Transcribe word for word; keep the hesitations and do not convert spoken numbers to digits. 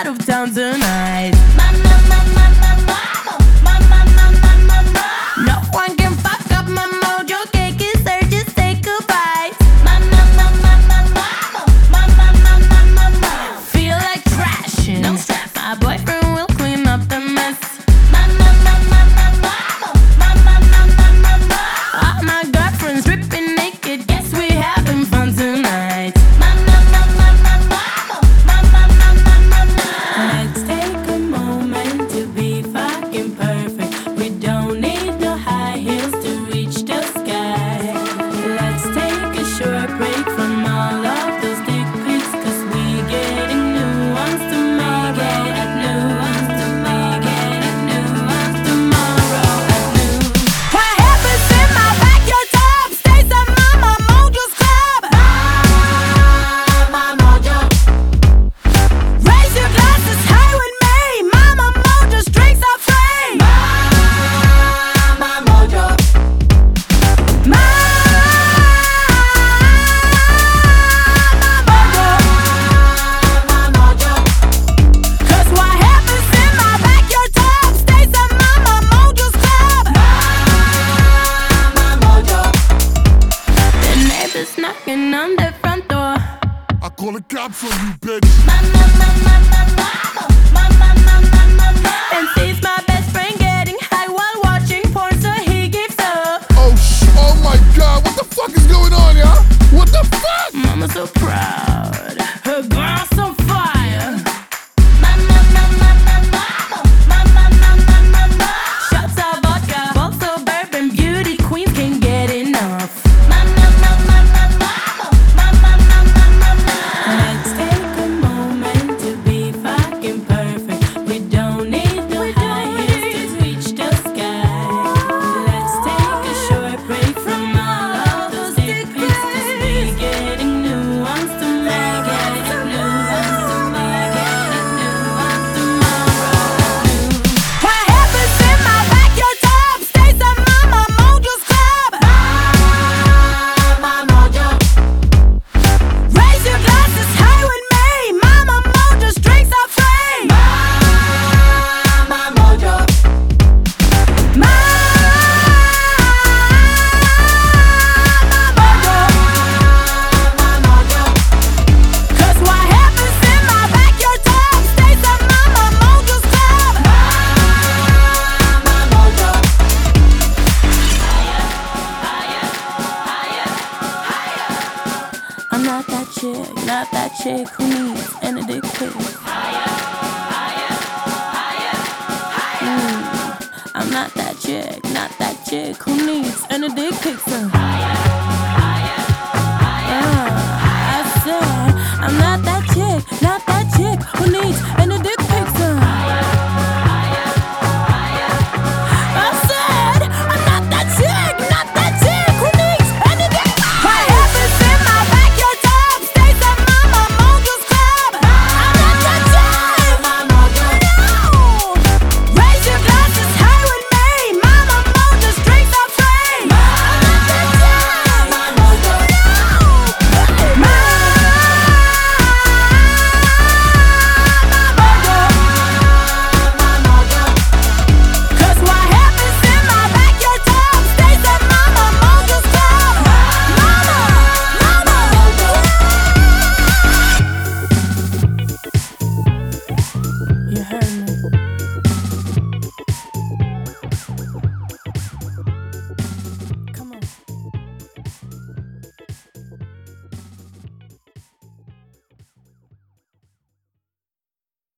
out of town tonight. No one can fuck up my mojo. Cake is there, just take a bite. Feel like trashing, no stress. My boyfriend will clean up the mess. All my girlfriends stripping naked. Guess we having fun tonight. Let's take a moment to be fucking perfect. We don't need no high heels to reach the sky. Let's take a short break from all of those dick pics, cause we getting new ones to make it at new ones to make it at new ones tomorrow at noon. What happens in my backyard tub stays at Mama Mojo's club. Mama Mojo. Raise your glasses high with me. Mama Mojo's drinks are free. Mama Mojo. Mama Mojo. Cause what happens in my backyard tub stays at Mama Mojo's club. Mama Mojo. The neighbors knocking on the front door. I call the cops on you, bitch. And sees my best friend getting high while watching porn, so he gives up. Oh sh! Oh my god! What the fuck is going on, y'all? What the fuck? Mama's so proud, her girl's on fire. Shots of vodka, bottles of bourbon, beauty queens can't get enough. Let's take a moment to be fucking perfect. We don't need no high heels to reach the sky. Let's take a short break from all of those dick pics, cause we getting new ones to make it at new ones to make it at new ones tomorrow at noon. What happens in my backyard tub stays at Mama Mojo's club. Mama Mojo. Raise your glasses high with me. Mama Mojo's drinks are free. Mama Mojo. Mama Mojo. Cause what happens in my backyard tub stays at Mama Mojo's club. Mama Mojo. I'm not that chick, not that chick who needs any dick pic. Mm, I'm not that chick, not that chick who needs any dick pics. Uh, I said I'm not that chick, not